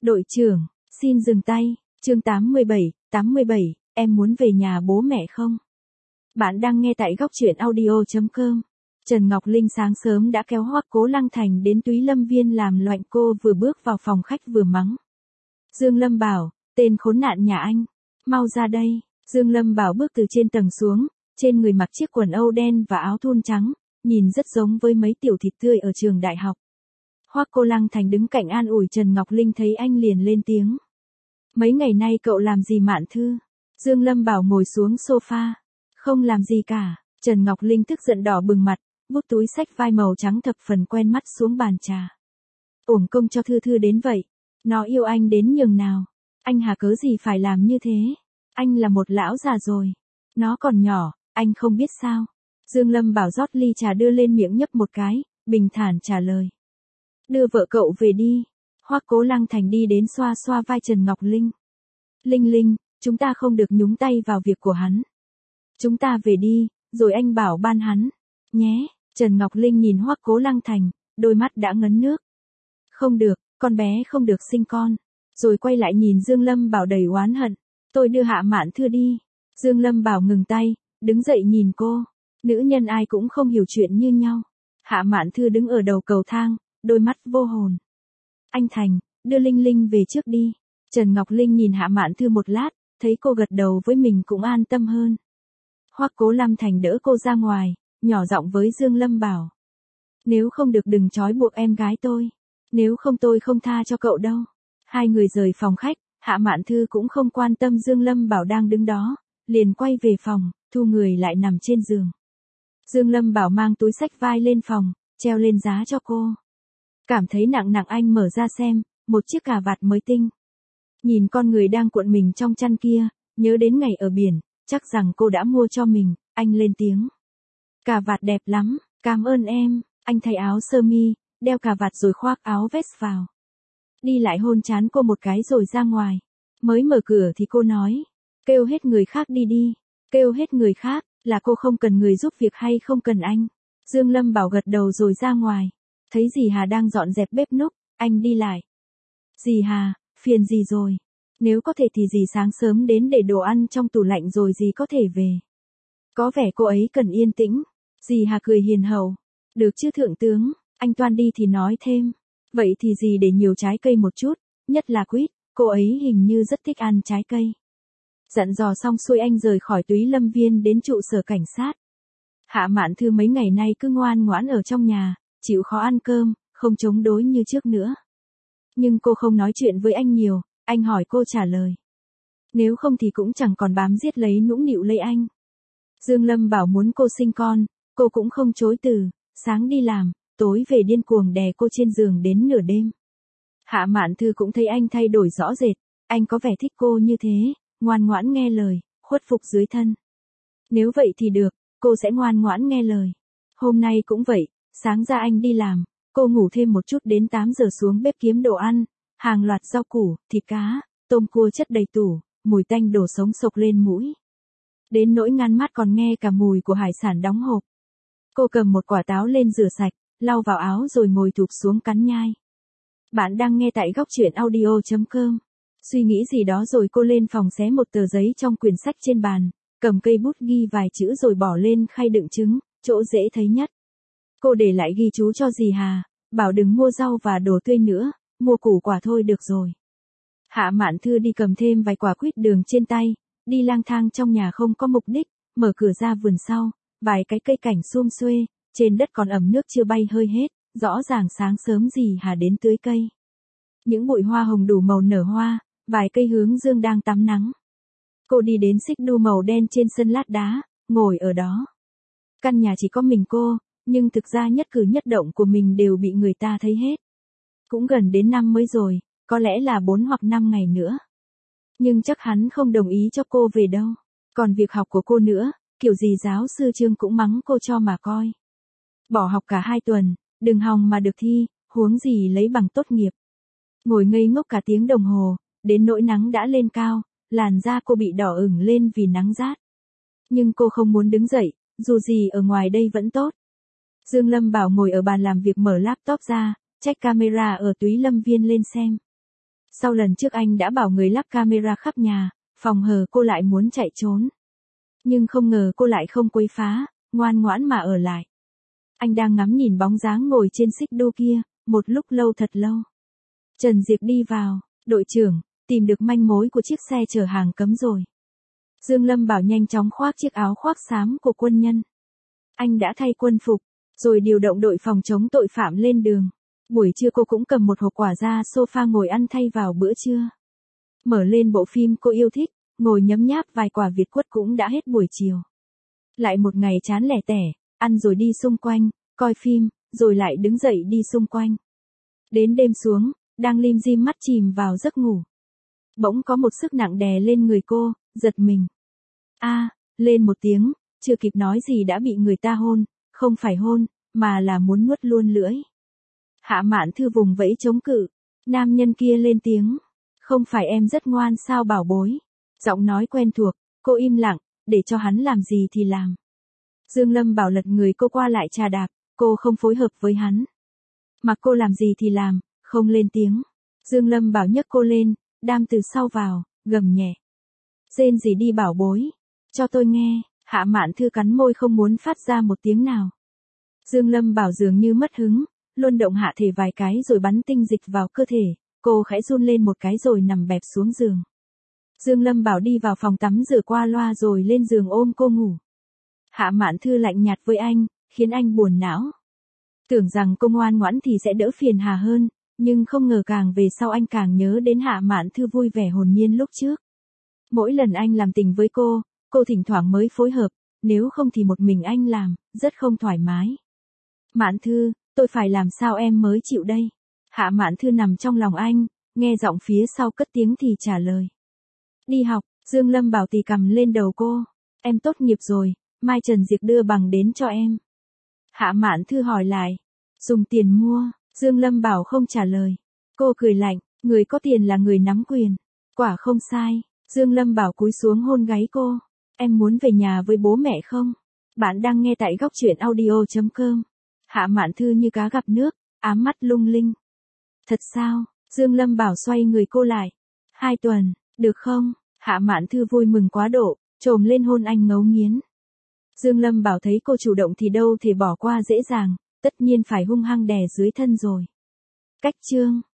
Đội trưởng, xin dừng tay. Chương 87, em muốn về nhà bố mẹ không? Bạn đang nghe tại góc truyện audio.com. Trần Ngọc Linh sáng sớm đã kéo Hoắc Cố Lăng Thành đến Túy Lâm Viên làm loạn. Cô vừa bước vào phòng khách vừa mắng. Dương Lâm Bảo, tên khốn nạn nhà anh, mau ra đây. Dương Lâm Bảo bước từ trên tầng xuống, trên người mặc chiếc quần âu đen và áo thun trắng, nhìn rất giống với mấy tiểu thịt tươi ở trường đại học. Hoắc Cố Lăng Thành đứng cạnh an ủi Trần Ngọc Linh, thấy anh liền lên tiếng. Mấy ngày nay cậu làm gì Mạn Thư? Dương Lâm Bảo ngồi xuống sofa. Không làm gì cả. Trần Ngọc Linh tức giận đỏ bừng mặt, vút túi xách vai màu trắng thập phần quen mắt xuống bàn trà. Uổng công cho Thư Thư đến vậy. Nó yêu anh đến nhường nào. Anh hà cớ gì phải làm như thế? Anh là một lão già rồi. Nó còn nhỏ, anh không biết sao. Dương Lâm Bảo rót ly trà đưa lên miệng nhấp một cái, bình thản trả lời. Đưa vợ cậu về đi. Hoắc Cố Lăng Thành đi đến xoa xoa vai Trần Ngọc Linh. Linh Linh, chúng ta không được nhúng tay vào việc của hắn. Chúng ta về đi, rồi anh bảo ban hắn. Nhé, Trần Ngọc Linh nhìn Hoắc Cố Lăng Thành, đôi mắt đã ngấn nước. Không được, con bé không được sinh con. Rồi quay lại nhìn Dương Lâm Bảo đầy oán hận. Tôi đưa Hạ Mạn Thư đi. Dương Lâm Bảo ngừng tay, đứng dậy nhìn cô. Nữ nhân ai cũng không hiểu chuyện như nhau. Hạ Mạn Thư đứng ở đầu cầu thang, đôi mắt vô hồn. Anh Thành, đưa Linh Linh về trước đi. Trần Ngọc Linh nhìn Hạ Mạn Thư một lát, thấy cô gật đầu với mình cũng an tâm hơn. Hoắc Cố Lăng Thành đỡ cô ra ngoài, nhỏ giọng với Dương Lâm Bảo. Nếu không được đừng trói buộc em gái tôi. Nếu không tôi không tha cho cậu đâu. Hai người rời phòng khách, Hạ Mạn Thư cũng không quan tâm Dương Lâm Bảo đang đứng đó, liền quay về phòng, thu người lại nằm trên giường. Dương Lâm Bảo mang túi xách vai lên phòng, treo lên giá cho cô. Cảm thấy nặng nặng anh mở ra xem, một chiếc cà vạt mới tinh. Nhìn con người đang cuộn mình trong chăn kia, nhớ đến ngày ở biển, chắc rằng cô đã mua cho mình, anh lên tiếng. Cà vạt đẹp lắm, cảm ơn em, anh thay áo sơ mi, đeo cà vạt rồi khoác áo vest vào. Đi lại hôn trán cô một cái rồi ra ngoài. Mới mở cửa thì cô nói, kêu hết người khác đi đi, kêu hết người khác, là cô không cần người giúp việc hay không cần anh. Dương Lâm Bảo gật đầu rồi ra ngoài. Thấy dì Hà đang dọn dẹp bếp núc, anh đi lại. Dì Hà, phiền gì rồi? Nếu có thể thì dì sáng sớm đến để đồ ăn trong tủ lạnh rồi dì có thể về. Có vẻ cô ấy cần yên tĩnh. Dì Hà cười hiền hậu. Được chứ thượng tướng, anh Toan đi thì nói thêm. Vậy thì dì để nhiều trái cây một chút, nhất là quýt, cô ấy hình như rất thích ăn trái cây. Dặn dò xong xuôi anh rời khỏi Túy Lâm Viên đến trụ sở cảnh sát. Hạ Mạn Thư mấy ngày nay cứ ngoan ngoãn ở trong nhà, chịu khó ăn cơm, không chống đối như trước nữa. Nhưng cô không nói chuyện với anh nhiều, anh hỏi cô trả lời. Nếu không thì cũng chẳng còn bám giết lấy nũng nịu lấy anh. Dương Lâm Bảo muốn cô sinh con, cô cũng không chối từ, sáng đi làm, tối về điên cuồng đè cô trên giường đến nửa đêm. Hạ Mạn Thư cũng thấy anh thay đổi rõ rệt, anh có vẻ thích cô như thế, ngoan ngoãn nghe lời, khuất phục dưới thân. Nếu vậy thì được, cô sẽ ngoan ngoãn nghe lời. Hôm nay cũng vậy, sáng ra anh đi làm, cô ngủ thêm một chút đến 8 giờ xuống bếp kiếm đồ ăn, hàng loạt rau củ, thịt cá, tôm cua chất đầy tủ, mùi tanh đổ sống sộc lên mũi. Đến nỗi ngăn mát còn nghe cả mùi của hải sản đóng hộp. Cô cầm một quả táo lên rửa sạch, lau vào áo rồi ngồi thụp xuống cắn nhai. Bạn đang nghe tại góc truyện audio.com. Suy nghĩ gì đó rồi cô lên phòng xé một tờ giấy trong quyển sách trên bàn, cầm cây bút ghi vài chữ rồi bỏ lên khay đựng trứng, chỗ dễ thấy nhất. Cô để lại ghi chú cho dì Hà, bảo đừng mua rau và đồ tươi nữa, mua củ quả thôi được rồi. Hạ Mạn Thư đi cầm thêm vài quả quýt đường trên tay, đi lang thang trong nhà không có mục đích, mở cửa ra vườn sau, vài cái cây cảnh sum xuê, trên đất còn ẩm nước chưa bay hơi hết, rõ ràng sáng sớm dì Hà đến tưới cây. Những bụi hoa hồng đủ màu nở hoa, vài cây hướng dương đang tắm nắng. Cô đi đến xích đu màu đen trên sân lát đá, ngồi ở đó. Căn nhà chỉ có mình cô, nhưng thực ra nhất cử nhất động của mình đều bị người ta thấy hết. Cũng gần đến năm mới rồi, có lẽ là 4 hoặc 5 ngày nữa. Nhưng chắc hắn không đồng ý cho cô về đâu. Còn việc học của cô nữa, kiểu gì giáo sư Trương cũng mắng cô cho mà coi. Bỏ học cả 2 tuần, đừng hòng mà được thi, huống gì lấy bằng tốt nghiệp. Ngồi ngây ngốc cả tiếng đồng hồ, đến nỗi nắng đã lên cao, làn da cô bị đỏ ửng lên vì nắng rát. Nhưng cô không muốn đứng dậy, dù gì ở ngoài đây vẫn tốt. Dương Lâm Bảo ngồi ở bàn làm việc mở laptop ra, check camera ở Túy Lâm Viên lên xem. Sau lần trước anh đã bảo người lắp camera khắp nhà, phòng hờ cô lại muốn chạy trốn. Nhưng không ngờ cô lại không quấy phá, ngoan ngoãn mà ở lại. Anh đang ngắm nhìn bóng dáng ngồi trên xích đu kia, một lúc lâu thật lâu. Trần Diệp đi vào, đội trưởng, tìm được manh mối của chiếc xe chở hàng cấm rồi. Dương Lâm Bảo nhanh chóng khoác chiếc áo khoác xám của quân nhân. Anh đã thay quân phục, rồi điều động đội phòng chống tội phạm lên đường. Buổi trưa cô cũng cầm một hộp quả ra sofa ngồi ăn thay vào bữa trưa. Mở lên bộ phim cô yêu thích, ngồi nhấm nháp vài quả Việt quất cũng đã hết buổi chiều. Lại một ngày chán lẻ tẻ, ăn rồi đi xung quanh, coi phim, rồi lại đứng dậy đi xung quanh. Đến đêm xuống, đang lim dim mắt chìm vào giấc ngủ. Bỗng có một sức nặng đè lên người cô, giật mình. Lên một tiếng, chưa kịp nói gì đã bị người ta hôn, không phải hôn, mà là muốn nuốt luôn lưỡi. Hạ Mạn Thư vùng vẫy chống cự, nam nhân kia lên tiếng. Không phải em rất ngoan sao Bảo bối. Giọng nói quen thuộc, cô im lặng, để cho hắn làm gì thì làm. Dương Lâm Bảo lật người cô qua lại trà đạp, cô không phối hợp với hắn. Mặc cô làm gì thì làm, không lên tiếng. Dương Lâm Bảo nhấc cô lên, đam từ sau vào, gầm nhẹ. Rên gì đi Bảo bối, cho tôi nghe. Hạ Mạn Thư cắn môi không muốn phát ra một tiếng nào. Dương Lâm Bảo dường như mất hứng, luân động hạ thể vài cái rồi bắn tinh dịch vào cơ thể, cô khẽ run lên một cái rồi nằm bẹp xuống giường. Dương Lâm Bảo đi vào phòng tắm rửa qua loa rồi lên giường ôm cô ngủ. Hạ Mạn Thư lạnh nhạt với anh, khiến anh buồn não. Tưởng rằng cô ngoan ngoãn thì sẽ đỡ phiền hà hơn, nhưng không ngờ càng về sau anh càng nhớ đến Hạ Mạn Thư vui vẻ hồn nhiên lúc trước. Mỗi lần anh làm tình với cô thỉnh thoảng mới phối hợp, nếu không thì một mình anh làm, rất không thoải mái. Mạn Thư, tôi phải làm sao em mới chịu đây? Hạ Mạn Thư nằm trong lòng anh, nghe giọng phía sau cất tiếng thì trả lời. Đi học, Dương Lâm Bảo tì cầm lên đầu cô. Em tốt nghiệp rồi, mai Trần Diệp đưa bằng đến cho em. Hạ Mạn Thư hỏi lại. Dùng tiền mua, Dương Lâm Bảo không trả lời. Cô cười lạnh, người có tiền là người nắm quyền. Quả không sai, Dương Lâm Bảo cúi xuống hôn gáy cô. Em muốn về nhà với bố mẹ không? Bạn đang nghe tại góc truyện audio.com. Hạ Mạn Thư như cá gặp nước, ám mắt lung linh. Thật sao? Dương Lâm Bảo xoay người cô lại. 2 tuần, được không? Hạ Mạn Thư vui mừng quá độ, trồm lên hôn anh ngấu nghiến. Dương Lâm Bảo thấy cô chủ động thì đâu thể bỏ qua dễ dàng, tất nhiên phải hung hăng đè dưới thân rồi. Cách chương